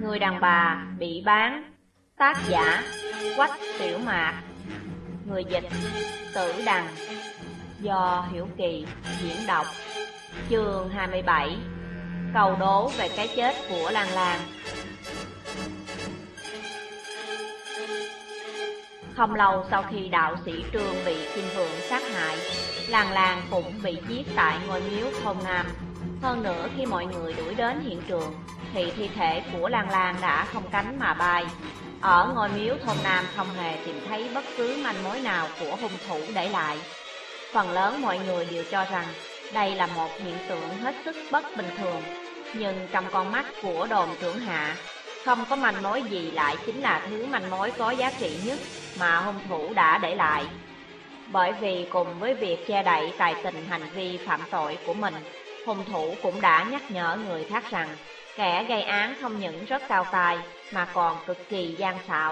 Người đàn bà bị bán. Tác giả Quách Tiểu Mạc. Người dịch Tử Đằng. Do Hiểu Kỳ diễn đọc. Chương 27. Câu đố về cái chết của Lan Lan. Không lâu sau khi đạo sĩ Trương bị Kim Vượng sát hại, Lan Lan cũng bị giết tại ngôi miếu thôn Nam. Hơn nữa, khi mọi người đuổi đến hiện trường thì thi thể của Lan Lan đã không cánh mà bay. Ở ngôi miếu thôn Nam không hề tìm thấy bất cứ manh mối nào của hung thủ để lại. Phần lớn mọi người đều cho rằng đây là một hiện tượng hết sức bất bình thường, nhưng trong con mắt của đồn trưởng hạ, không có manh mối gì lại chính là thứ manh mối có giá trị nhất mà hung thủ đã để lại. Bởi vì cùng với việc che đậy tài tình hành vi phạm tội của mình, hung thủ cũng đã nhắc nhở người khác rằng kẻ gây án không những rất cao tài mà còn cực kỳ gian xảo.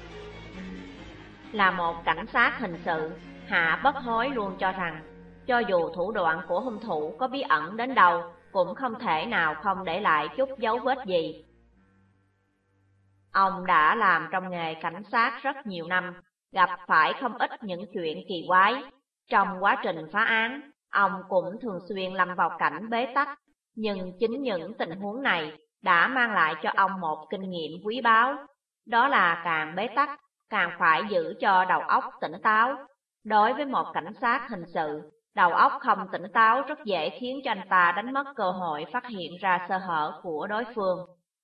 Là một cảnh sát hình sự, Hạ Bất Hối luôn cho rằng cho dù thủ đoạn của hung thủ có bí ẩn đến đâu cũng không thể nào không để lại chút dấu vết gì. Ông đã làm trong nghề cảnh sát rất nhiều năm, gặp phải không ít những chuyện kỳ quái. Trong quá trình phá án, ông cũng thường xuyên lâm vào cảnh bế tắc, nhưng chính những tình huống này đã mang lại cho ông một kinh nghiệm quý báu. Đó là càng bế tắc, càng phải giữ cho đầu óc tỉnh táo. Đối với một cảnh sát hình sự, đầu óc không tỉnh táo rất dễ khiến cho anh ta đánh mất cơ hội phát hiện ra sơ hở của đối phương.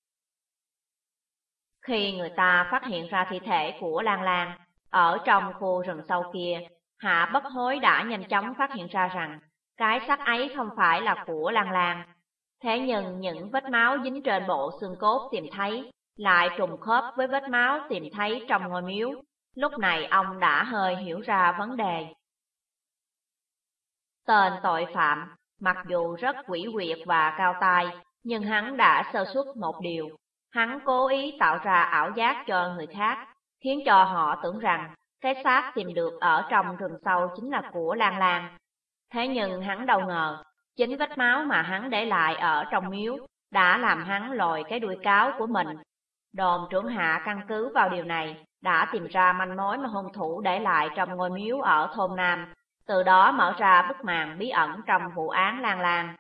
Khi người ta phát hiện ra thi thể của Lan Lan ở trong khu rừng sâu kia, Hạ Bất Hối đã nhanh chóng phát hiện ra rằng cái xác ấy không phải là của Lan Lan. Thế nhưng những vết máu dính trên bộ xương cốt tìm thấy lại trùng khớp với vết máu tìm thấy trong ngôi miếu. Lúc này ông đã hơi hiểu ra vấn đề. Tên tội phạm, mặc dù rất quỷ quyệt và cao tay, nhưng hắn đã sơ suất một điều. Hắn cố ý tạo ra ảo giác cho người khác, khiến cho họ tưởng rằng cái xác tìm được ở trong rừng sâu chính là của Lan Lan. Thế nhưng hắn đâu ngờ, chính vết máu mà hắn để lại ở trong miếu đã làm hắn lồi cái đuôi cáo của mình. Đồn trưởng hạ căn cứ vào điều này đã tìm ra manh mối mà hung thủ để lại trong ngôi miếu ở thôn Nam, từ đó mở ra bức màn bí ẩn trong vụ án Lan Lan.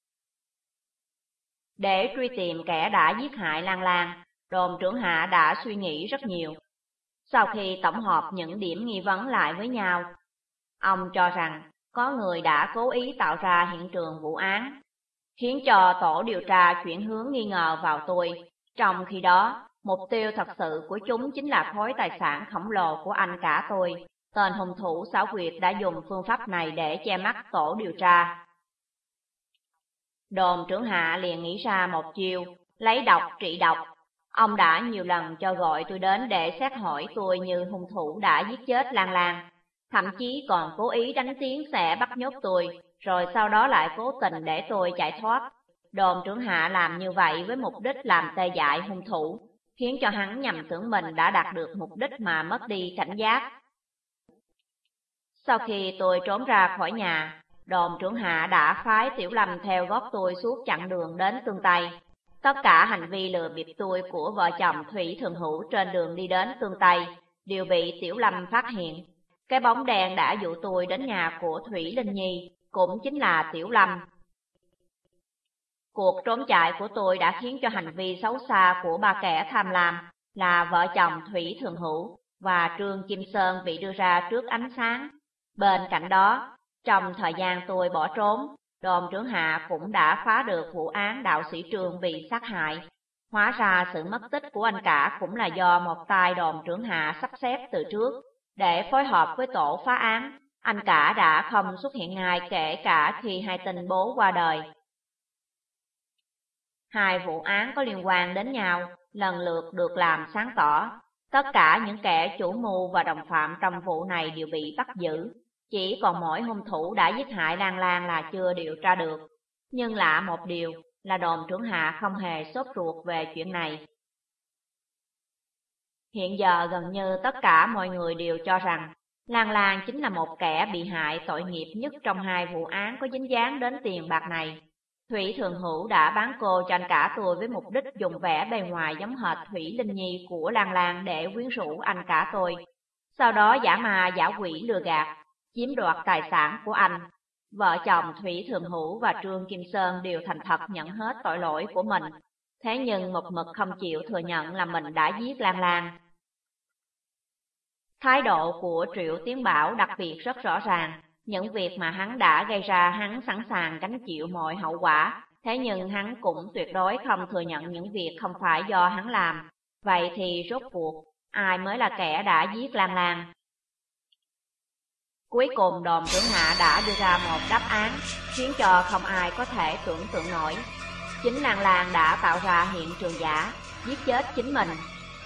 Để truy tìm kẻ đã giết hại Lan Lan, đồn trưởng hạ đã suy nghĩ rất nhiều. Sau khi tổng hợp những điểm nghi vấn lại với nhau, ông cho rằng có người đã cố ý tạo ra hiện trường vụ án, khiến cho tổ điều tra chuyển hướng nghi ngờ vào tôi. Trong khi đó, mục tiêu thật sự của chúng chính là khối tài sản khổng lồ của anh cả tôi. Tên hung thủ xảo quyệt đã dùng phương pháp này để che mắt tổ điều tra. Đồn trưởng hạ liền nghĩ ra một chiêu, lấy độc trị độc. Ông đã nhiều lần cho gọi tôi đến để xét hỏi tôi như hung thủ đã giết chết Lan Lan. Thậm chí còn cố ý đánh tiếng sẽ bắt nhốt tôi, rồi sau đó lại cố tình để tôi chạy thoát. Đồn trưởng hạ làm như vậy với mục đích làm tê dại hung thủ, khiến cho hắn nhầm tưởng mình đã đạt được mục đích mà mất đi cảnh giác. Sau khi tôi trốn ra khỏi nhà, đồn trưởng hạ đã phái Tiểu Lâm theo gót tôi suốt chặng đường đến Tương Tây. Tất cả hành vi lừa bịp tôi của vợ chồng Thủy Thường Hữu trên đường đi đến Tương Tây đều bị Tiểu Lâm phát hiện. Cái bóng đèn đã dụ tôi đến nhà của Thủy Linh Nhi cũng chính là Tiểu Lâm. Cuộc trốn chạy của tôi đã khiến cho hành vi xấu xa của ba kẻ tham lam là vợ chồng Thủy Thường Hữu và Trương Kim Sơn bị đưa ra trước ánh sáng. Bên cạnh đó, trong thời gian tôi bỏ trốn, đồn trưởng hạ cũng đã phá được vụ án đạo sĩ Trương bị sát hại. Hóa ra sự mất tích của anh cả cũng là do một tay đồn trưởng hạ sắp xếp từ trước. Để phối hợp với tổ phá án, anh cả đã không xuất hiện ngay kể cả khi hai tin bố qua đời. Hai vụ án có liên quan đến nhau, lần lượt được làm sáng tỏ. Tất cả những kẻ chủ mưu và đồng phạm trong vụ này đều bị bắt giữ. Chỉ còn mỗi hung thủ đã giết hại Lan Lan là chưa điều tra được. Nhưng lạ một điều là đồn trưởng hạ không hề sốt ruột về chuyện này. Hiện giờ gần như tất cả mọi người đều cho rằng Lan Lan chính là một kẻ bị hại tội nghiệp nhất trong hai vụ án có dính dáng đến tiền bạc này. Thủy Thường Hữu đã bán cô cho anh cả tôi với mục đích dùng vẻ bề ngoài giống hệt Thủy Linh Nhi của Lan Lan để quyến rũ anh cả tôi. Sau đó giả ma giả quỷ lừa gạt, chiếm đoạt tài sản của anh. Vợ chồng Thủy Thường Hữu và Trương Kim Sơn đều thành thật nhận hết tội lỗi của mình. Thế nhưng một mực không chịu thừa nhận là mình đã giết Lan Lan. Thái độ của Triệu Tiến Bảo đặc biệt rất rõ ràng. Những việc mà hắn đã gây ra hắn sẵn sàng gánh chịu mọi hậu quả. Thế nhưng hắn cũng tuyệt đối không thừa nhận những việc không phải do hắn làm. Vậy thì rốt cuộc, ai mới là kẻ đã giết Lan Lan? Cuối cùng đồn trưởng hạ đã đưa ra một đáp án, khiến cho không ai có thể tưởng tượng nổi. Chính Lan Lan đã tạo ra hiện trường giả, giết chết chính mình.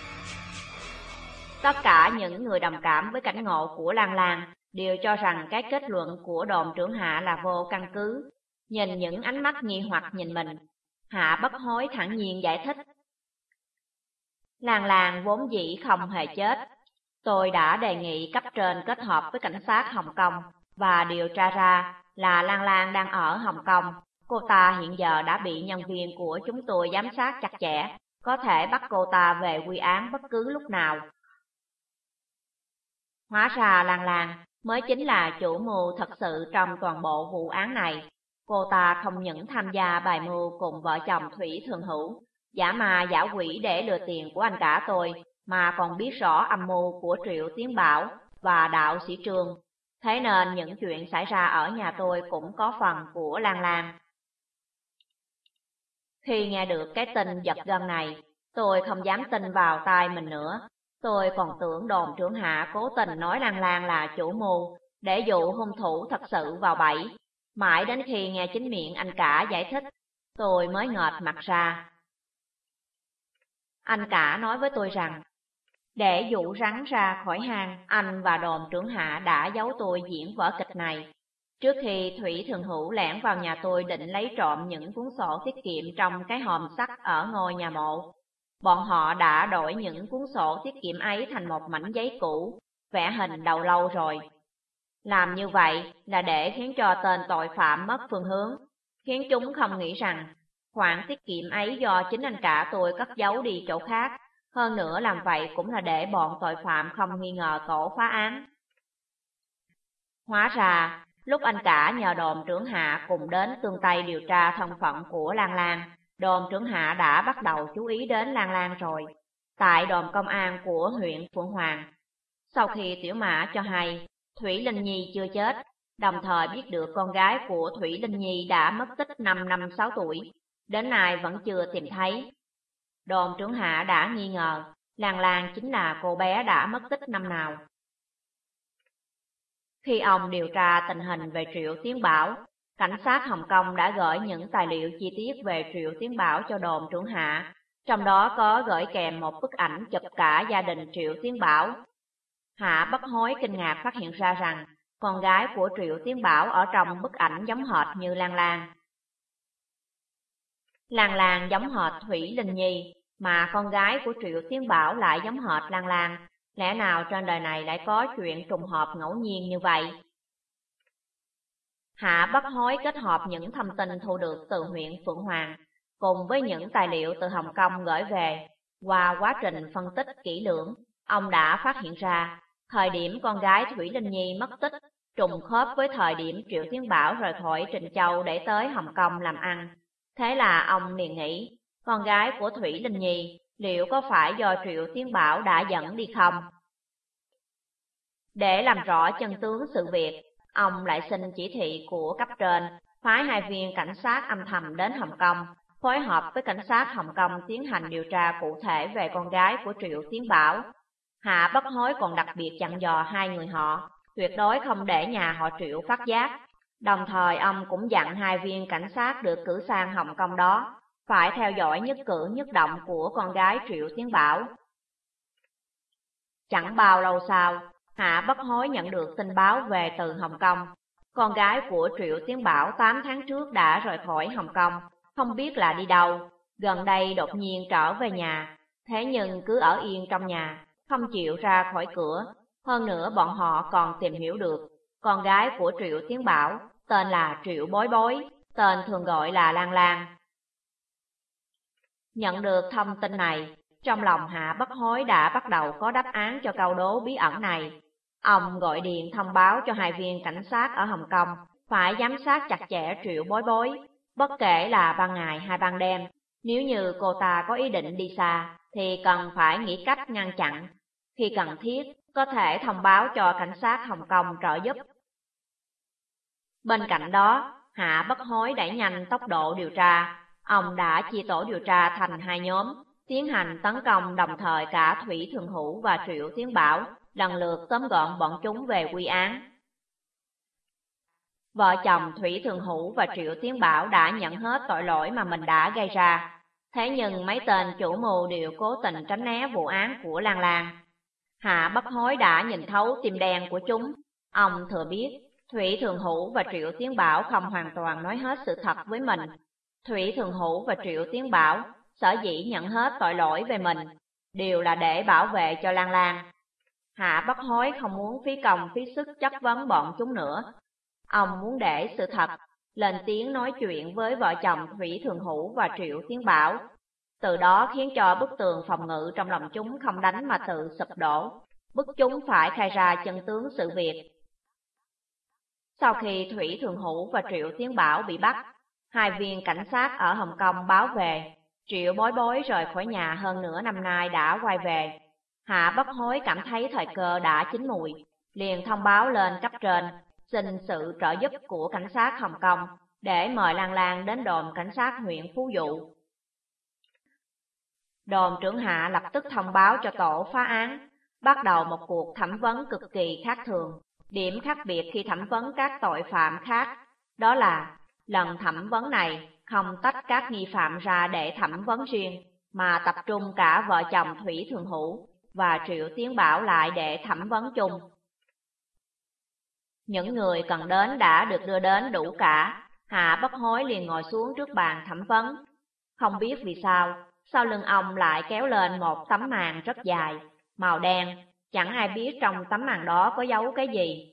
Tất cả những người đồng cảm với cảnh ngộ của Lan Lan đều cho rằng cái kết luận của đồn trưởng hạ là vô căn cứ. Nhìn những ánh mắt nghi hoặc nhìn mình, Hạ Bất Hối thản nhiên giải thích. Lan Lan vốn dĩ không hề chết. Tôi đã đề nghị cấp trên kết hợp với cảnh sát Hồng Kông và điều tra ra là Lan Lan đang ở Hồng Kông. Cô ta hiện giờ đã bị nhân viên của chúng tôi giám sát chặt chẽ, có thể bắt cô ta về quy án bất cứ lúc nào. Hóa ra Lan Lan mới chính là chủ mưu thật sự trong toàn bộ vụ án này. Cô ta không những tham gia bài mưu cùng vợ chồng Thủy Thường Hữu, giả ma giả quỷ để lừa tiền của anh cả tôi, mà còn biết rõ âm mưu của Triệu Tiến Bảo và đạo sĩ Trương. Thế nên những chuyện xảy ra ở nhà tôi cũng có phần của Lan Lan. Khi nghe được cái tin giật gân này, tôi không dám tin vào tai mình nữa. Tôi còn tưởng đồn trưởng hạ cố tình nói Lan Lan là chủ mưu để dụ hung thủ thật sự vào bẫy. Mãi đến khi nghe chính miệng anh cả giải thích, tôi mới ngợt mặt ra. Anh cả nói với tôi rằng, để dụ rắn ra khỏi hang, anh và đồn trưởng hạ đã giấu tôi diễn vở kịch này. Trước khi Thủy Thường Hữu lẻn vào nhà tôi định lấy trộm những cuốn sổ tiết kiệm trong cái hòm sắt ở ngôi nhà mộ, bọn họ đã đổi những cuốn sổ tiết kiệm ấy thành một mảnh giấy cũ, vẽ hình đầu lâu rồi. Làm như vậy là để khiến cho tên tội phạm mất phương hướng, khiến chúng không nghĩ rằng khoản tiết kiệm ấy do chính anh cả tôi cất giấu đi chỗ khác. Hơn nữa làm vậy cũng là để bọn tội phạm không nghi ngờ tổ phá án. Hóa ra, lúc anh cả nhờ đồn trưởng hạ cùng đến tương Tây điều tra thân phận của Lan Lan, đồn trưởng hạ đã bắt đầu chú ý đến Lan Lan rồi, tại đồn công an của huyện Phượng Hoàng. Sau khi Tiểu Mã cho hay Thủy Linh Nhi chưa chết, đồng thời biết được con gái của Thủy Linh Nhi đã mất tích 5 năm 6 tuổi, đến nay vẫn chưa tìm thấy. Đồn trưởng hạ đã nghi ngờ Lan Lan chính là cô bé đã mất tích năm nào. Khi ông điều tra tình hình về Triệu Tiến Bảo, cảnh sát Hồng Kông đã gửi những tài liệu chi tiết về Triệu Tiến Bảo cho đồn trưởng hạ, trong đó có gửi kèm một bức ảnh chụp cả gia đình Triệu Tiến Bảo. Hạ Bất Hối kinh ngạc phát hiện ra rằng con gái của Triệu Tiến Bảo ở trong bức ảnh giống hệt như Lan Lan. Lan Lan giống hệt Thủy Linh Nhi, mà con gái của Triệu Tiến Bảo lại giống hệt Lan Lan. Lẽ nào trên đời này lại có chuyện trùng hợp ngẫu nhiên như vậy? Hạ Bất Hối kết hợp những thông tin thu được từ huyện Phượng Hoàng, cùng với những tài liệu từ Hồng Kông gửi về. Qua quá trình phân tích kỹ lưỡng, ông đã phát hiện ra, thời điểm con gái Thủy Linh Nhi mất tích, trùng khớp với thời điểm Triệu Tiến Bảo rời khỏi Trịnh Châu để tới Hồng Kông làm ăn. Thế là ông liền nghĩ, con gái của Thủy Linh Nhi liệu có phải do Triệu Tiến Bảo đã dẫn đi không? Để làm rõ chân tướng sự việc, ông lại xin chỉ thị của cấp trên, phái 2 viên cảnh sát âm thầm đến Hồng Kông, phối hợp với cảnh sát Hồng Kông tiến hành điều tra cụ thể về con gái của Triệu Tiến Bảo. Hạ Bất Hối còn đặc biệt dặn dò 2 người họ, tuyệt đối không để nhà họ Triệu phát giác. Đồng thời ông cũng dặn 2 viên cảnh sát được cử sang Hồng Kông đó, phải theo dõi nhất cử nhất động của con gái Triệu Tiến Bảo. Chẳng bao lâu sau, Hạ Bất Hối nhận được tin báo về từ Hồng Kông. Con gái của Triệu Tiến Bảo 8 tháng trước đã rời khỏi Hồng Kông, không biết là đi đâu, gần đây đột nhiên trở về nhà, thế nhưng cứ ở yên trong nhà, không chịu ra khỏi cửa. Hơn nữa bọn họ còn tìm hiểu được, con gái của Triệu Tiến Bảo tên là Triệu Bối Bối, tên thường gọi là Lan Lan. Nhận được thông tin này, trong lòng Hạ Bất Hối đã bắt đầu có đáp án cho câu đố bí ẩn này. Ông gọi điện thông báo cho 2 viên cảnh sát ở Hồng Kông phải giám sát chặt chẽ Triệu Bối Bối, bất kể là ban ngày hay ban đêm. Nếu như cô ta có ý định đi xa, thì cần phải nghĩ cách ngăn chặn. Khi cần thiết, có thể thông báo cho cảnh sát Hồng Kông trợ giúp. Bên cạnh đó, Hạ Bất Hối đẩy nhanh tốc độ điều tra. Ông đã chia tổ điều tra thành 2 nhóm, tiến hành tấn công đồng thời cả Thủy Thường Hữu và Triệu Tiến Bảo, lần lượt tóm gọn bọn chúng về quy án. Vợ chồng Thủy Thường Hữu và Triệu Tiến Bảo đã nhận hết tội lỗi mà mình đã gây ra. Thế nhưng mấy tên chủ mưu đều cố tình tránh né vụ án của Lan Lan. Hạ Bất Hối đã nhìn thấu tim đen của chúng. Ông thừa biết Thủy Thường Hữu và Triệu Tiến Bảo không hoàn toàn nói hết sự thật với mình. Thủy Thường Hữu và Triệu Tiến Bảo sở dĩ nhận hết tội lỗi về mình đều là để bảo vệ cho Lan Lan. Hạ Bất Hối không muốn phí công phí sức chất vấn bọn chúng nữa. Ông muốn để sự thật lên tiếng nói chuyện với vợ chồng Thủy Thường Hữu và Triệu Tiến Bảo, từ đó khiến cho bức tường phòng ngự trong lòng chúng không đánh mà tự sụp đổ, bức chúng phải khai ra chân tướng sự việc. Sau khi Thủy Thường Hữu và Triệu Tiến Bảo bị bắt, 2 viên cảnh sát ở Hồng Kông báo về, Triệu Bối Bối rời khỏi nhà hơn nửa năm nay đã quay về. Hạ Bất Hối cảm thấy thời cơ đã chín mùi, liền thông báo lên cấp trên, xin sự trợ giúp của cảnh sát Hồng Kông để mời Lan Lan đến đồn cảnh sát huyện Phú Dụ. Đồn trưởng Hạ lập tức thông báo cho tổ phá án, bắt đầu một cuộc thẩm vấn cực kỳ khác thường. Điểm khác biệt khi thẩm vấn các tội phạm khác, đó là lần thẩm vấn này không tách các nghi phạm ra để thẩm vấn riêng, mà tập trung cả vợ chồng Thủy Thường Hữu và Triệu Tiến Bảo lại để thẩm vấn chung. Những người cần đến đã được đưa đến đủ cả. Hạ Bất Hối liền ngồi xuống trước bàn thẩm vấn. Không biết vì sao, sau lưng ông lại kéo lên một tấm màn rất dài, màu đen, chẳng ai biết trong tấm màn đó có giấu cái gì.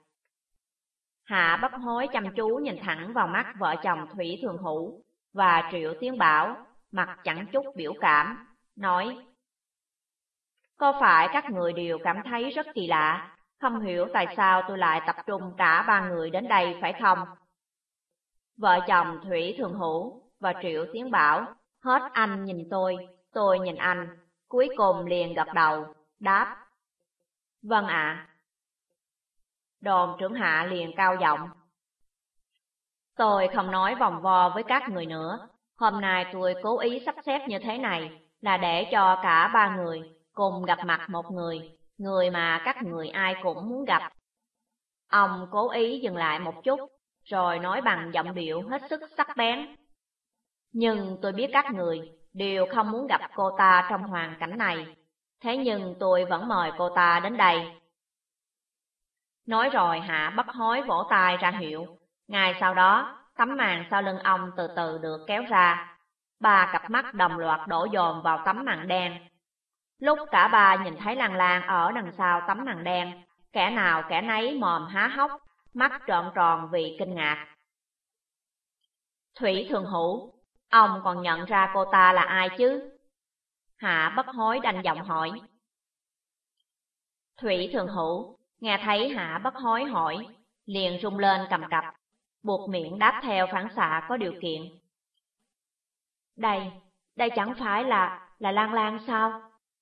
Hạ Bất Hối chăm chú nhìn thẳng vào mắt vợ chồng Thủy Thường Hữu và Triệu Tiến Bảo, mặt chẳng chút biểu cảm, nói: có phải các người đều cảm thấy rất kỳ lạ, không hiểu tại sao tôi lại tập trung cả 3 người đến đây phải không? Vợ chồng Thủy Thường Hữu và Triệu Tiến Bảo hết anh nhìn tôi nhìn anh, cuối cùng liền gật đầu, đáp: vâng ạ. Đồn trưởng Hạ liền cao giọng: tôi không nói vòng vo với các người nữa. Hôm nay tôi cố ý sắp xếp như thế này là để cho cả 3 người cùng gặp mặt một người mà các người ai cũng muốn gặp. Ông cố ý dừng lại một chút, rồi nói bằng giọng điệu hết sức sắc bén: nhưng tôi biết các người đều không muốn gặp cô ta trong hoàn cảnh này, thế nhưng tôi vẫn mời cô ta đến đây. Nói rồi Hạ Bất Hối vỗ tay ra hiệu. Ngay sau đó, tấm màn sau lưng ông từ từ được kéo ra. 3 cặp mắt đồng loạt đổ dồn vào tấm màn đen. Lúc cả 3 nhìn thấy Lan Lan ở đằng sau tấm màn đen, kẻ nào kẻ nấy mồm há hốc, mắt trợn tròn vì kinh ngạc. Thủy Thường Hữu, ông còn nhận ra cô ta là ai chứ? Hạ Bất Hối đanh giọng hỏi. Thủy Thường Hữu nghe thấy Hạ Bất Hối hỏi, liền rung lên cầm cập, buộc miệng đáp theo phản xạ có điều kiện: đây chẳng phải là Lan Lan sao?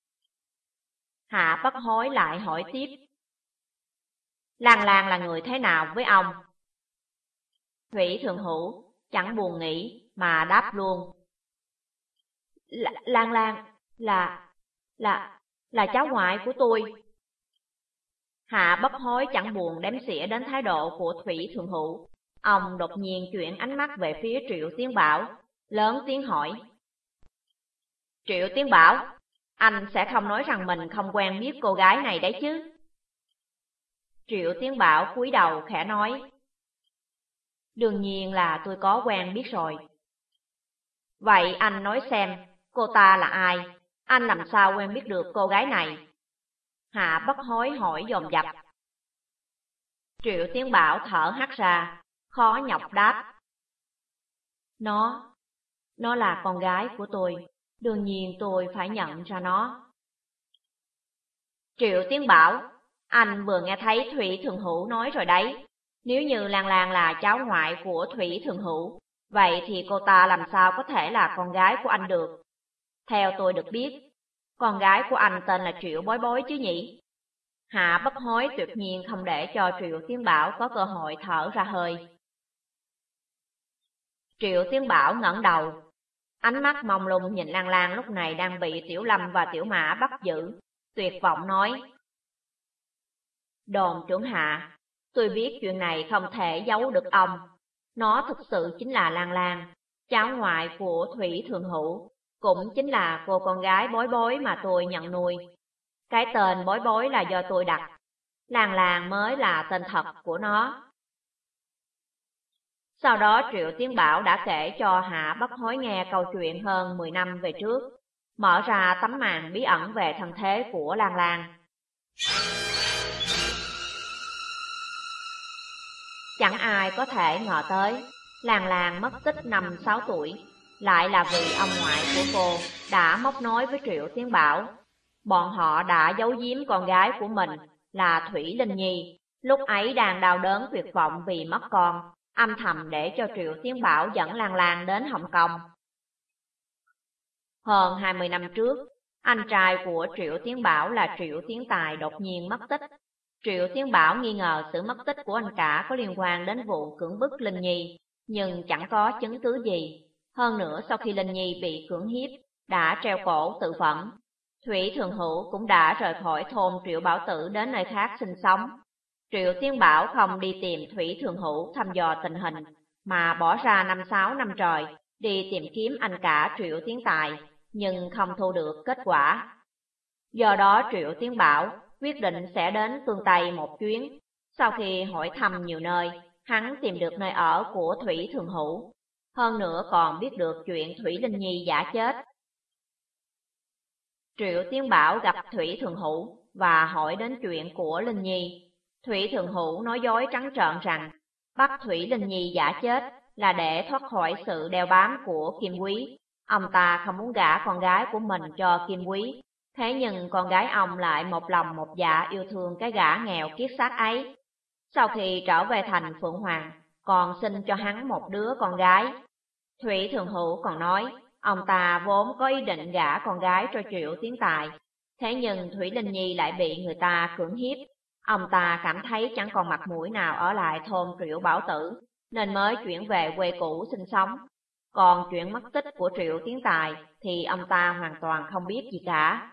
Hạ Bất Hối lại hỏi tiếp: Lan Lan là người thế nào với ông? Thủy Thường Hữu chẳng buồn nghĩ mà đáp luôn: Lan Lan là cháu ngoại của tôi. Hạ Bất Hối chẳng buồn đếm xỉa đến thái độ của Thủy Thường Hữu. Ông đột nhiên chuyển ánh mắt về phía Triệu Tiến Bảo, lớn tiếng hỏi: Triệu Tiến Bảo, anh sẽ không nói rằng mình không quen biết cô gái này đấy chứ? Triệu Tiến Bảo cúi đầu khẽ nói: đương nhiên là tôi có quen biết rồi. Vậy anh nói xem, cô ta là ai? Anh làm sao quen biết được cô gái này? Hạ Bất Hối hỏi dồn dập. Triệu Tiến Bảo thở hắt ra, khó nhọc đáp: Nó là con gái của tôi, đương nhiên tôi phải nhận ra nó. Triệu Tiến bảo, anh vừa nghe thấy Thủy Thường Hữu nói rồi đấy. Nếu như Lan Lan là cháu ngoại của Thủy Thường Hữu, vậy thì cô ta làm sao có thể là con gái của anh được? Theo tôi được biết, con gái của anh tên là Triệu Bối Bối chứ nhỉ? Hạ Bất Hối tuyệt nhiên không để cho Triệu Tiến Bảo có cơ hội thở ra hơi. Triệu Tiến Bảo ngẩng đầu, ánh mắt mông lung nhìn Lan Lan lúc này đang bị Tiểu Lâm và Tiểu Mã bắt giữ, tuyệt vọng nói. Đồn trưởng Hạ, tôi biết chuyện này không thể giấu được ông. Nó thực sự chính là Lan Lan, cháu ngoại của Thủy Thường Hữu, cũng chính là cô con gái Bối Bối mà tôi nhận nuôi. Cái tên Bối Bối là do tôi đặt, Lan Lan mới là tên thật của nó. Sau đó Triệu Tiến Bảo đã kể cho Hạ Bất Hối nghe câu chuyện hơn 10 năm về trước, mở ra tấm màn bí ẩn về thân thế của Lan Lan. Chẳng ai có thể ngờ tới, Lan Lan mất tích 5-6 tuổi, lại là vì ông ngoại của cô đã móc nối với Triệu Tiến Bảo. Bọn họ đã giấu giếm con gái của mình là Thủy Linh Nhi, lúc ấy đang đau đớn tuyệt vọng vì mất con, âm thầm để cho Triệu Tiến Bảo dẫn Lan Lan đến Hồng Kông. Hơn 20 năm trước, anh trai của Triệu Tiến Bảo là Triệu Tiến Tài đột nhiên mất tích. Triệu Tiến Bảo nghi ngờ sự mất tích của anh cả có liên quan đến vụ cưỡng bức Linh Nhi, nhưng chẳng có chứng cứ gì. Hơn nữa sau khi Linh Nhi bị cưỡng hiếp, đã treo cổ tự vẫn. Thủy Thường Hữu cũng đã rời khỏi thôn Triệu Bảo Tử đến nơi khác sinh sống. Triệu Tiến Bảo không đi tìm Thủy Thường Hữu thăm dò tình hình, mà bỏ ra 5-6 năm trời đi tìm kiếm anh cả Triệu Tiến Tài, nhưng không thu được kết quả. Do đó Triệu Tiến Bảo quyết định sẽ đến phương Tây một chuyến. Sau khi hỏi thăm nhiều nơi, hắn tìm được nơi ở của Thủy Thường Hữu. Hơn nữa còn biết được chuyện Thủy Linh Nhi giả chết. Triệu Tiến Bảo gặp Thủy Thường Hữu và hỏi đến chuyện của Linh Nhi. Thủy Thường Hữu nói dối trắng trợn rằng bắt Thủy Linh Nhi giả chết là để thoát khỏi sự đeo bám của Kim Quý. Ông ta không muốn gả con gái của mình cho Kim Quý. Thế nhưng con gái ông lại một lòng một dạ yêu thương cái gã nghèo kiết xác ấy. Sau khi trở về thành Phượng Hoàng, còn sinh cho hắn một đứa con gái. Thủy Thường Hữu còn nói, ông ta vốn có ý định gả con gái cho Triệu Tiến Tài. Thế nhưng Thủy Linh Nhi lại bị người ta cưỡng hiếp. Ông ta cảm thấy chẳng còn mặt mũi nào ở lại thôn Triệu Bảo Tử, nên mới chuyển về quê cũ sinh sống. Còn chuyện mất tích của Triệu Tiến Tài thì ông ta hoàn toàn không biết gì cả.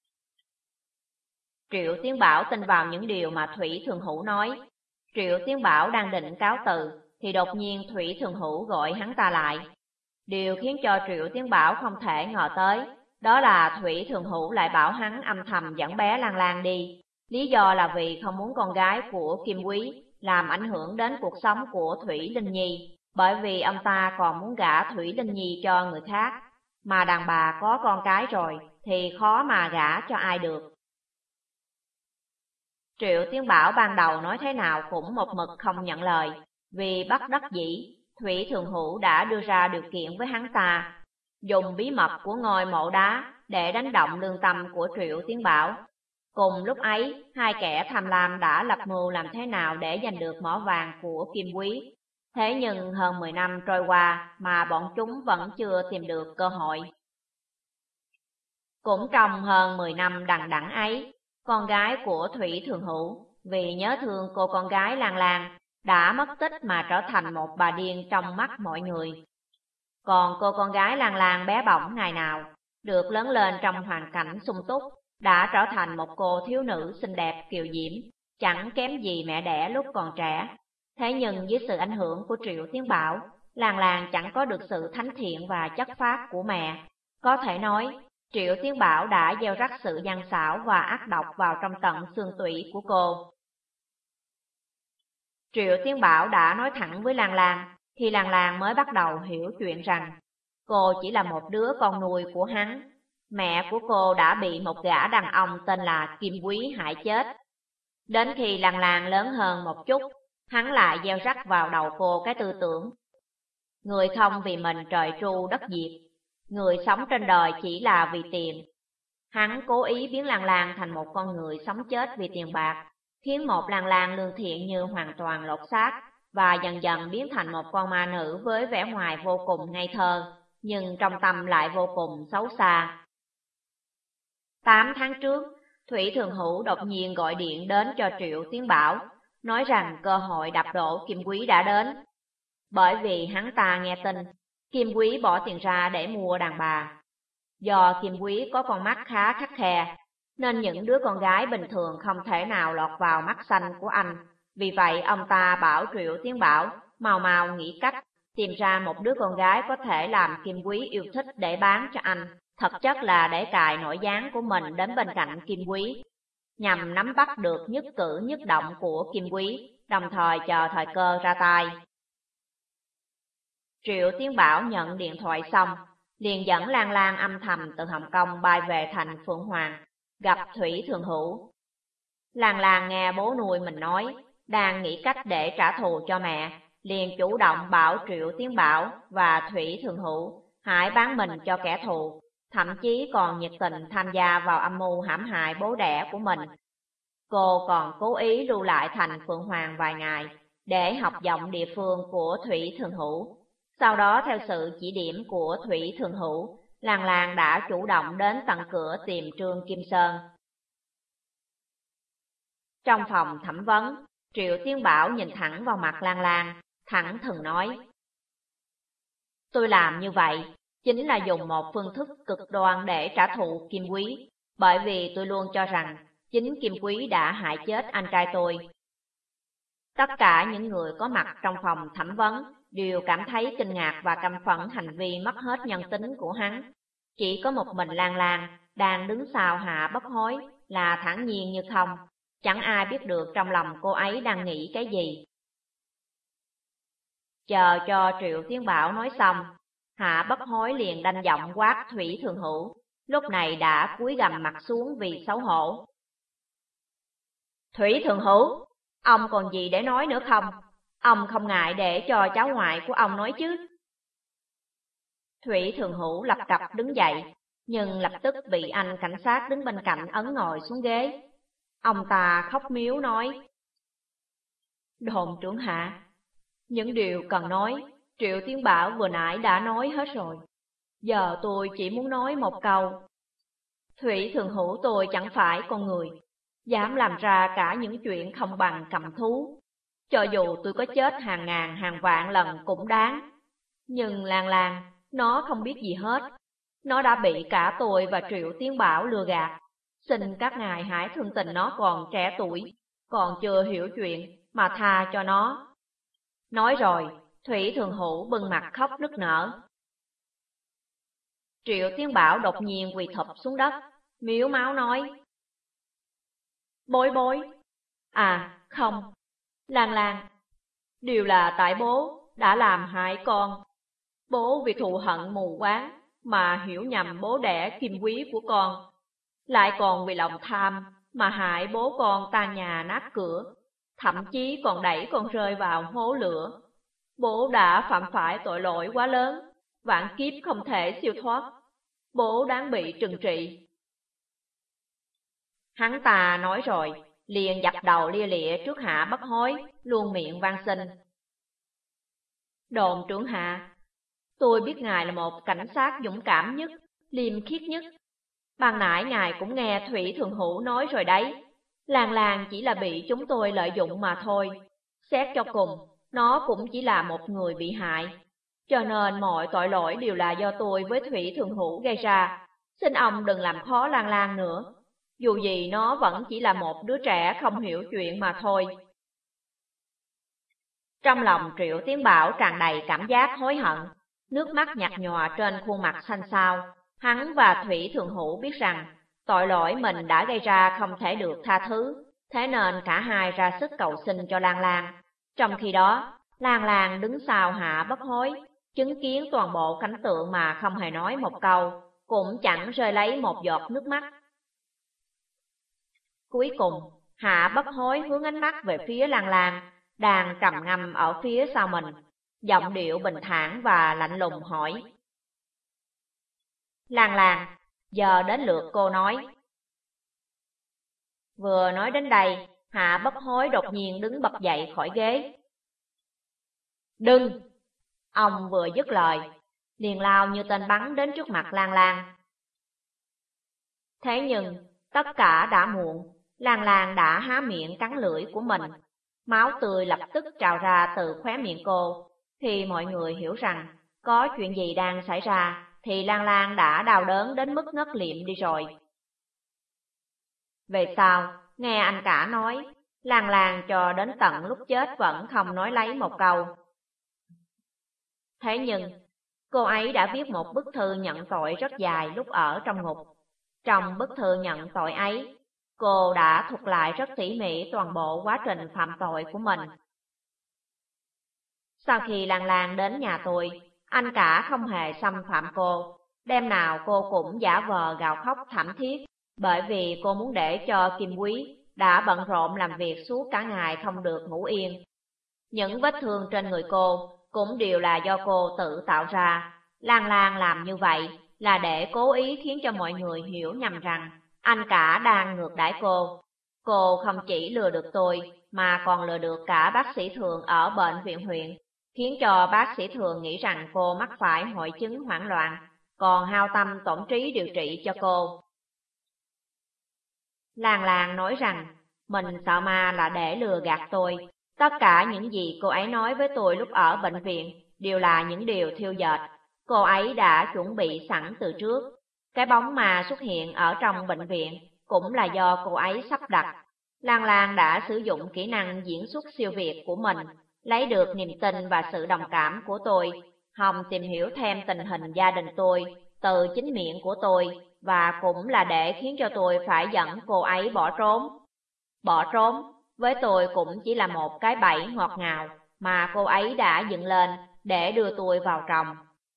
Triệu Tiến Bảo tin vào những điều mà Thủy Thường Hữu nói. Triệu Tiến Bảo đang định cáo từ, thì đột nhiên Thủy Thường Hữu gọi hắn ta lại. Điều khiến cho Triệu Tiến Bảo không thể ngờ tới, đó là Thủy Thường Hữu lại bảo hắn âm thầm dẫn bé Lan Lan đi. Lý do là vì không muốn con gái của Kim Quý làm ảnh hưởng đến cuộc sống của Thủy Linh Nhi, bởi vì ông ta còn muốn gả Thủy Linh Nhi cho người khác. Mà đàn bà có con cái rồi thì khó mà gả cho ai được. Triệu Tiến Bảo ban đầu nói thế nào cũng một mực không nhận lời, vì bất đắc dĩ, Thủy Thường Hữu đã đưa ra điều kiện với hắn ta, dùng bí mật của ngôi mộ đá để đánh động lương tâm của Triệu Tiến Bảo. Cùng lúc ấy, hai kẻ tham lam đã lập mưu làm thế nào để giành được mỏ vàng của Kim Quý. Thế nhưng hơn 10 năm trôi qua mà bọn chúng vẫn chưa tìm được cơ hội. Cũng trong hơn 10 năm đằng đẵng ấy, con gái của Thủy Thường Hữu vì nhớ thương cô con gái Lan Lan đã mất tích mà trở thành một bà điên trong mắt mọi người. Còn cô con gái Lan Lan bé bỏng ngày nào, được lớn lên trong hoàn cảnh sung túc, đã trở thành một cô thiếu nữ xinh đẹp kiều diễm, chẳng kém gì mẹ đẻ lúc còn trẻ. Thế nhưng dưới sự ảnh hưởng của Triệu Tiến Bảo, Lan Lan chẳng có được sự thánh thiện và chất phác của mẹ. Có thể nói, Triệu Tiến Bảo đã gieo rắc sự gian xảo và ác độc vào trong tận xương tủy của cô. Triệu Tiến Bảo đã nói thẳng với Lan Lan, thì Lan Lan mới bắt đầu hiểu chuyện rằng cô chỉ là một đứa con nuôi của hắn. Mẹ của cô đã bị một gã đàn ông tên là Kim Quý hại chết. Đến khi Lan Lan lớn hơn một chút, hắn lại gieo rắc vào đầu cô cái tư tưởng Người không vì mình trời tru đất diệt, người sống trên đời chỉ là vì tiền. Hắn cố ý biến Lan Lan thành một con người sống chết vì tiền bạc, khiến một Lan Lan lương thiện như hoàn toàn lột xác, và dần dần biến thành một con ma nữ với vẻ ngoài vô cùng ngây thơ, nhưng trong tâm lại vô cùng xấu xa. 8 tháng trước, Thủy Thường Hữu đột nhiên gọi điện đến cho Triệu Tiến Bảo, nói rằng cơ hội đập đổ Kim Quý đã đến. Bởi vì hắn ta nghe tin, Kim Quý bỏ tiền ra để mua đàn bà. Do Kim Quý có con mắt khá khắt khe, nên những đứa con gái bình thường không thể nào lọt vào mắt xanh của anh. Vì vậy ông ta bảo Triệu Tiến Bảo mau mau nghĩ cách tìm ra một đứa con gái có thể làm Kim Quý yêu thích để bán cho anh, thực chất là để cài nội gián của mình đến bên cạnh Kim Quý, nhằm nắm bắt được nhất cử nhất động của Kim Quý, đồng thời chờ thời cơ ra tay. Triệu Tiến Bảo nhận điện thoại xong, liền dẫn Lan Lan âm thầm từ Hồng Kông bay về thành Phượng Hoàng, gặp Thủy Thường Hữu. Lan Lan nghe bố nuôi mình nói, đang nghĩ cách để trả thù cho mẹ, liền chủ động bảo Triệu Tiến Bảo và Thủy Thường Hữu hãy bán mình cho kẻ thù, thậm chí còn nhiệt tình tham gia vào âm mưu hãm hại bố đẻ của mình. Cô còn cố ý lưu lại thành Phượng Hoàng vài ngày, để học giọng địa phương của Thủy Thường Hữu. Sau đó theo sự chỉ điểm của Thủy Thường Hữu, Lan Lan đã chủ động đến tận cửa tìm Trương Kim Sơn. Trong phòng thẩm vấn, Triệu Tiến Bảo nhìn thẳng vào mặt Lan Lan, thẳng thừng nói: tôi làm như vậy chính là dùng một phương thức cực đoan để trả thù Kim Quý, bởi vì tôi luôn cho rằng chính Kim Quý đã hại chết anh trai tôi. Tất cả những người có mặt trong phòng thẩm vấn đều cảm thấy kinh ngạc và căm phẫn hành vi mất hết nhân tính của hắn. Chỉ có một mình Lan Lan đang đứng sau Hạ Bất Hối là thản nhiên như không, chẳng ai biết được trong lòng cô ấy đang nghĩ cái gì. Chờ cho Triệu Tiến Bảo nói xong, Hạ Bất Hối liền đanh giọng quát Thủy Thường Hữu, lúc này đã cúi gằm mặt xuống vì xấu hổ. Thủy Thường Hữu, ông còn gì để nói nữa không? Ông không ngại để cho cháu ngoại của ông nói chứ? Thủy Thường Hữu lập cập đứng dậy, nhưng lập tức bị anh cảnh sát đứng bên cạnh ấn ngồi xuống ghế. Ông ta khóc miếu nói: Đồn trưởng hạ, những điều cần nói, Triệu Tiến Bảo vừa nãy đã nói hết rồi. Giờ tôi chỉ muốn nói một câu. Thủy Thường Hữu tôi chẳng phải con người, dám làm ra cả những chuyện không bằng cầm thú. Cho dù tôi có chết hàng ngàn hàng vạn lần cũng đáng. Nhưng Lan Lan, nó không biết gì hết. Nó đã bị cả tôi và Triệu Tiến Bảo lừa gạt. Xin các ngài hãy thương tình nó còn trẻ tuổi, còn chưa hiểu chuyện mà tha cho nó. Nói rồi, Thủy Thường Hữu bưng mặt khóc nức nở. Triệu Tiến Bảo đột nhiên quỳ thụp xuống đất, miếu máu nói: Bối bối. À, không, Lan Lan, đều là tại bố đã làm hại con. Bố vì thù hận mù quáng mà hiểu nhầm bố đẻ Kim Quý của con, lại còn vì lòng tham mà hại bố con tan nhà nát cửa, thậm chí còn đẩy con rơi vào hố lửa. Bố đã phạm phải tội lỗi quá lớn, vạn kiếp không thể siêu thoát. Bố đáng bị trừng trị. Hắn ta nói rồi, liền dập đầu lia lịa trước Hạ Bất Hối, luôn miệng van xin. Đồn trưởng hạ, tôi biết ngài là một cảnh sát dũng cảm nhất, liêm khiết nhất. Ban nãy ngài cũng nghe Thủy Thường Hữu nói rồi đấy, Lan Lan chỉ là bị chúng tôi lợi dụng mà thôi. Xét cho cùng, nó cũng chỉ là một người bị hại. Cho nên mọi tội lỗi đều là do tôi với Thủy Thường Hữu gây ra. Xin ông đừng làm khó Lan Lan nữa. Dù gì nó vẫn chỉ là một đứa trẻ không hiểu chuyện mà thôi. Trong lòng Triệu Tiến Bảo tràn đầy cảm giác hối hận, nước mắt nhạt nhòa trên khuôn mặt xanh xao. Hắn và Thủy Thường Hữu biết rằng tội lỗi mình đã gây ra không thể được tha thứ, thế nên cả hai ra sức cầu xin cho Lan Lan. Trong khi đó, Lan Lan đứng sau Hạ Bất Hối, chứng kiến toàn bộ cảnh tượng mà không hề nói một câu, cũng chẳng rơi lấy một giọt nước mắt. Cuối cùng, Hạ Bất Hối hướng ánh mắt về phía Lan Lan, đang trầm ngâm ở phía sau mình. Giọng điệu bình thản và lạnh lùng hỏi. Lan Lan, giờ đến lượt cô nói. Vừa nói đến đây, Hạ Bất Hối đột nhiên đứng bật dậy khỏi ghế. Đừng! Ông vừa dứt lời, liền lao như tên bắn đến trước mặt Lan Lan. Thế nhưng, tất cả đã muộn, Lan Lan đã há miệng cắn lưỡi của mình. Máu tươi lập tức trào ra từ khóe miệng cô. Khi mọi người hiểu rằng có chuyện gì đang xảy ra, thì Lan Lan đã đau đớn đến mức ngất lịm đi rồi. Về sau, nghe anh cả nói, Lan Lan cho đến tận lúc chết vẫn không nói lấy một câu. Thế nhưng, cô ấy đã viết một bức thư nhận tội rất dài lúc ở trong ngục. Trong bức thư nhận tội ấy, cô đã thuật lại rất tỉ mỉ toàn bộ quá trình phạm tội của mình. Sau khi Lan Lan đến nhà tôi, anh cả không hề xâm phạm cô. Đêm nào cô cũng giả vờ gào khóc thảm thiết, bởi vì cô muốn để cho Kim Quý đã bận rộn làm việc suốt cả ngày không được ngủ yên. Những vết thương trên người cô cũng đều là do cô tự tạo ra. Lan Lan làm như vậy là để cố ý khiến cho mọi người hiểu nhầm rằng anh cả đang ngược đãi cô. Cô không chỉ lừa được tôi mà còn lừa được cả bác sĩ Thường ở bệnh viện huyện, khiến cho bác sĩ Thường nghĩ rằng cô mắc phải hội chứng hoảng loạn, còn hao tâm tổn trí điều trị cho cô. Lan Lan nói rằng mình sợ ma là để lừa gạt tôi. Tất cả những gì cô ấy nói với tôi lúc ở bệnh viện đều là những điều thiêu dệt. Cô ấy đã chuẩn bị sẵn từ trước. Cái bóng ma xuất hiện ở trong bệnh viện cũng là do cô ấy sắp đặt. Lan Lan đã sử dụng kỹ năng diễn xuất siêu việt của mình, lấy được niềm tin và sự đồng cảm của tôi, hòng tìm hiểu thêm tình hình gia đình tôi từ chính miệng của tôi, và cũng là để khiến cho tôi phải dẫn cô ấy bỏ trốn. Bỏ trốn với tôi cũng chỉ là một cái bẫy ngọt ngào mà cô ấy đã dựng lên để đưa tôi vào tròng.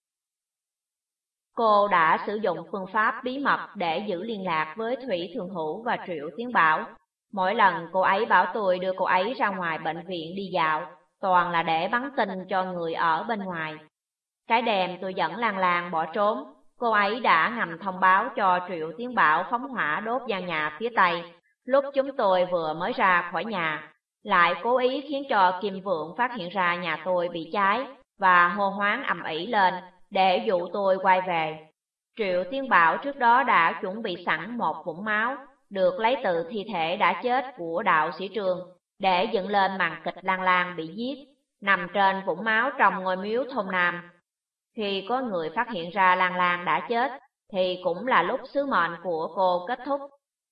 Cô đã sử dụng phương pháp bí mật để giữ liên lạc với Thủy Thường Hữu và Triệu Tiến Bảo. Mỗi lần cô ấy bảo tôi đưa cô ấy ra ngoài bệnh viện đi dạo, toàn là để bắn tin cho người ở bên ngoài. Cái đêm tôi dẫn Lan Lan bỏ trốn, cô ấy đã ngầm thông báo cho Triệu Tiến Bảo phóng hỏa đốt gian nhà phía Tây. Lúc chúng tôi vừa mới ra khỏi nhà, lại cố ý khiến cho Kim Vượng phát hiện ra nhà tôi bị cháy và hô hoán ầm ĩ lên để dụ tôi quay về. Triệu Tiến Bảo trước đó đã chuẩn bị sẵn một vũng máu được lấy từ thi thể đã chết của đạo sĩ Trường để dựng lên màn kịch Lan Lan bị giết, nằm trên vũng máu trong ngôi miếu thôn Nam. Khi có người phát hiện ra Lan Lan đã chết, thì cũng là lúc sứ mệnh của cô kết thúc.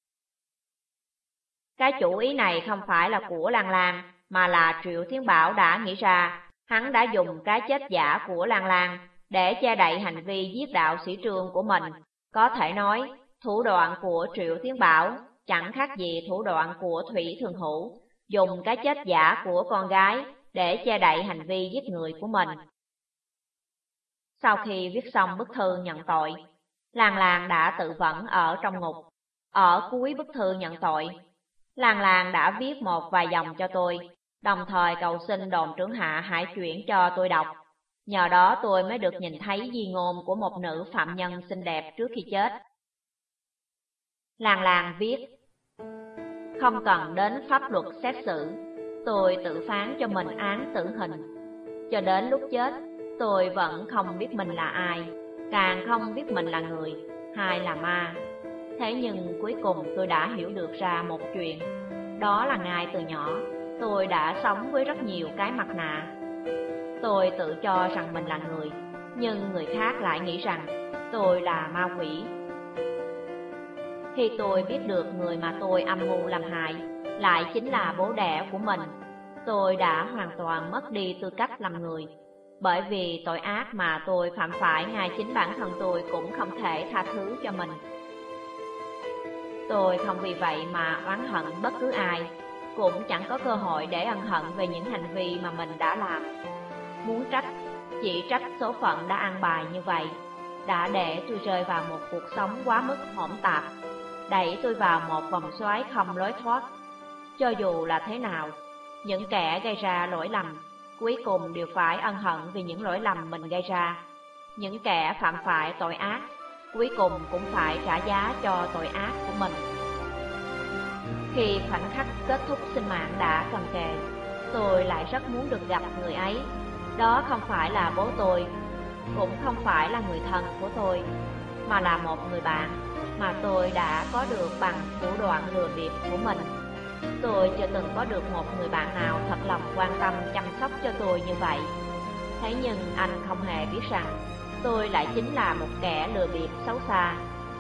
Cái chủ ý này không phải là của Lan Lan, mà là Triệu Tiến Bảo đã nghĩ ra. Hắn đã dùng cái chết giả của Lan Lan để che đậy hành vi giết đạo sĩ Trương của mình. Có thể nói, thủ đoạn của Triệu Tiến Bảo chẳng khác gì thủ đoạn của Thủy Thường Hữu, dùng cái chết giả của con gái để che đậy hành vi giết người của mình. Sau khi viết xong bức thư nhận tội, Lan Lan đã tự vẫn ở trong ngục. Ở cuối bức thư nhận tội, Lan Lan đã viết một vài dòng cho tôi, đồng thời cầu xin đồn trưởng hạ hãy chuyển cho tôi đọc. Nhờ đó tôi mới được nhìn thấy di ngôn của một nữ phạm nhân xinh đẹp trước khi chết. Lan Lan viết: không cần đến pháp luật xét xử, tôi tự phán cho mình án tử hình. Cho đến lúc chết, tôi vẫn không biết mình là ai, càng không biết mình là người hay là ma. Thế nhưng cuối cùng tôi đã hiểu được ra một chuyện, đó là ngay từ nhỏ tôi đã sống với rất nhiều cái mặt nạ. Tôi tự cho rằng mình là người, nhưng người khác lại nghĩ rằng tôi là ma quỷ. Khi tôi biết được người mà tôi âm mưu làm hại lại chính là bố đẻ của mình, tôi đã hoàn toàn mất đi tư cách làm người. Bởi vì tội ác mà tôi phạm phải ngay chính bản thân tôi cũng không thể tha thứ cho mình. Tôi không vì vậy mà oán hận bất cứ ai, cũng chẳng có cơ hội để ân hận về những hành vi mà mình đã làm. Muốn trách, chỉ trách số phận đã an bài như vậy, đã để tôi rơi vào một cuộc sống quá mức hỗn tạp, đẩy tôi vào một vòng xoáy không lối thoát. Cho dù là thế nào, những kẻ gây ra lỗi lầm cuối cùng đều phải ân hận vì những lỗi lầm mình gây ra. Những kẻ phạm phải tội ác, cuối cùng cũng phải trả giá cho tội ác của mình. Khi khoảnh khắc kết thúc sinh mạng đã gần kề, tôi lại rất muốn được gặp người ấy. Đó không phải là bố tôi, cũng không phải là người thân của tôi, mà là một người bạn mà tôi đã có được bằng thủ đoạn lừa bịp của mình. Tôi chưa từng có được một người bạn nào thật lòng quan tâm chăm sóc cho tôi như vậy. Thế nhưng anh không hề biết rằng tôi lại chính là một kẻ lừa bịp xấu xa.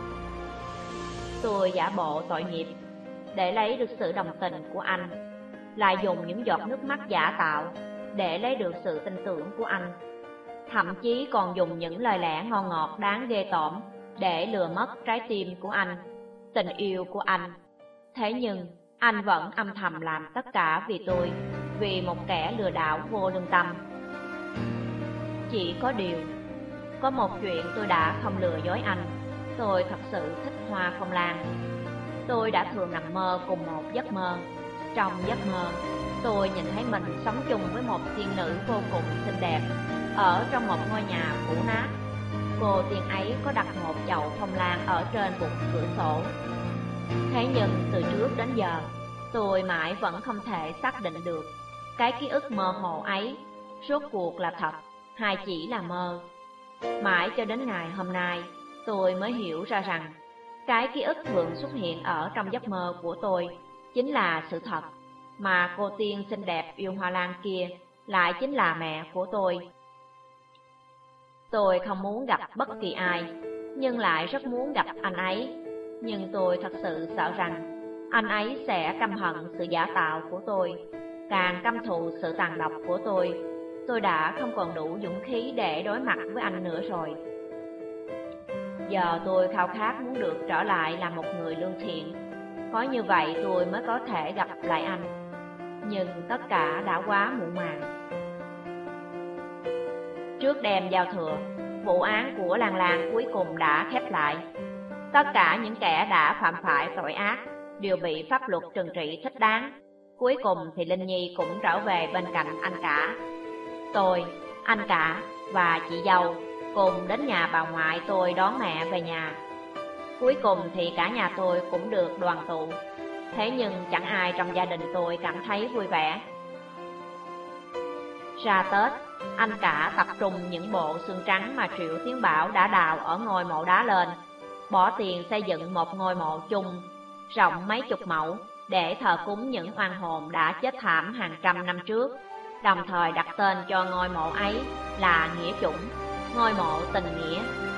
Tôi giả bộ tội nghiệp để lấy được sự đồng tình của anh, lại dùng những giọt nước mắt giả tạo để lấy được sự tin tưởng của anh. Thậm chí còn dùng những lời lẽ ngon ngọt đáng ghê tởm để lừa mất trái tim của anh, tình yêu của anh. Thế nhưng anh vẫn âm thầm làm tất cả vì tôi, vì một kẻ lừa đảo vô lương tâm. Chỉ có điều, có một chuyện tôi đã không lừa dối anh. Tôi thật sự thích hoa phong lan. Tôi đã thường nằm mơ cùng một giấc mơ. Trong giấc mơ, tôi nhìn thấy mình sống chung với một tiên nữ vô cùng xinh đẹp ở trong một ngôi nhà cũ nát. Cô tiên ấy có đặt một chậu phong lan ở trên bục cửa sổ. Thế nhưng từ trước đến giờ, tôi mãi vẫn không thể xác định được cái ký ức mơ hồ ấy rốt cuộc là thật hay chỉ là mơ. Mãi cho đến ngày hôm nay, tôi mới hiểu ra rằng cái ký ức thường xuất hiện ở trong giấc mơ của tôi chính là sự thật, mà cô tiên xinh đẹp yêu hoa lan kia lại chính là mẹ của tôi. Tôi không muốn gặp bất kỳ ai, nhưng lại rất muốn gặp anh ấy. Nhưng tôi thật sự sợ rằng anh ấy sẽ căm hận sự giả tạo của tôi, càng căm thù sự tàn độc của tôi. Tôi đã không còn đủ dũng khí để đối mặt với anh nữa rồi. Giờ tôi khao khát muốn được trở lại là một người lương thiện. Có như vậy tôi mới có thể gặp lại anh. Nhưng tất cả đã quá muộn màng. Trước đêm giao thừa, vụ án của Lan Lan cuối cùng đã khép lại. Tất cả những kẻ đã phạm phải tội ác đều bị pháp luật trừng trị thích đáng. Cuối cùng thì Linh Nhi cũng trở về bên cạnh anh cả. Tôi, anh cả và chị dâu cùng đến nhà bà ngoại tôi đón mẹ về nhà. Cuối cùng thì cả nhà tôi cũng được đoàn tụ. Thế nhưng chẳng ai trong gia đình tôi cảm thấy vui vẻ. Ra Tết, anh cả tập trung những bộ xương trắng mà Triệu Tiến Bảo đã đào ở ngôi mộ đá lên, bỏ tiền xây dựng một ngôi mộ chung rộng mấy chục mẫu để thờ cúng những oan hồn đã chết thảm hàng trăm năm trước, đồng thời đặt tên cho ngôi mộ ấy là Nghĩa Chủng, ngôi mộ tình nghĩa.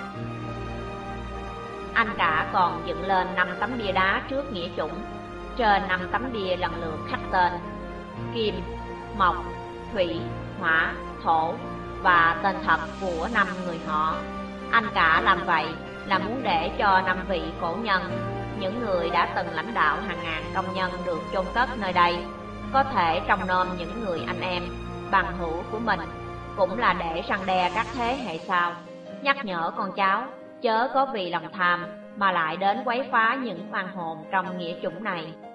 Anh cả còn dựng lên 5 tấm bia đá trước Nghĩa Chủng. Trên 5 tấm bia lần lượt khắc tên Kim, Mộc, Thủy, Hỏa, Thổ và tên thật của 5 người họ. Anh cả làm vậy là muốn để cho 5 vị cổ nhân, những người đã từng lãnh đạo hàng ngàn công nhân được chôn cất nơi đây, có thể trông nom những người anh em, bằng hữu của mình, cũng là để răn đe các thế hệ sau, nhắc nhở con cháu chớ có vì lòng tham mà lại đến quấy phá những oan hồn trong nghĩa chủng này.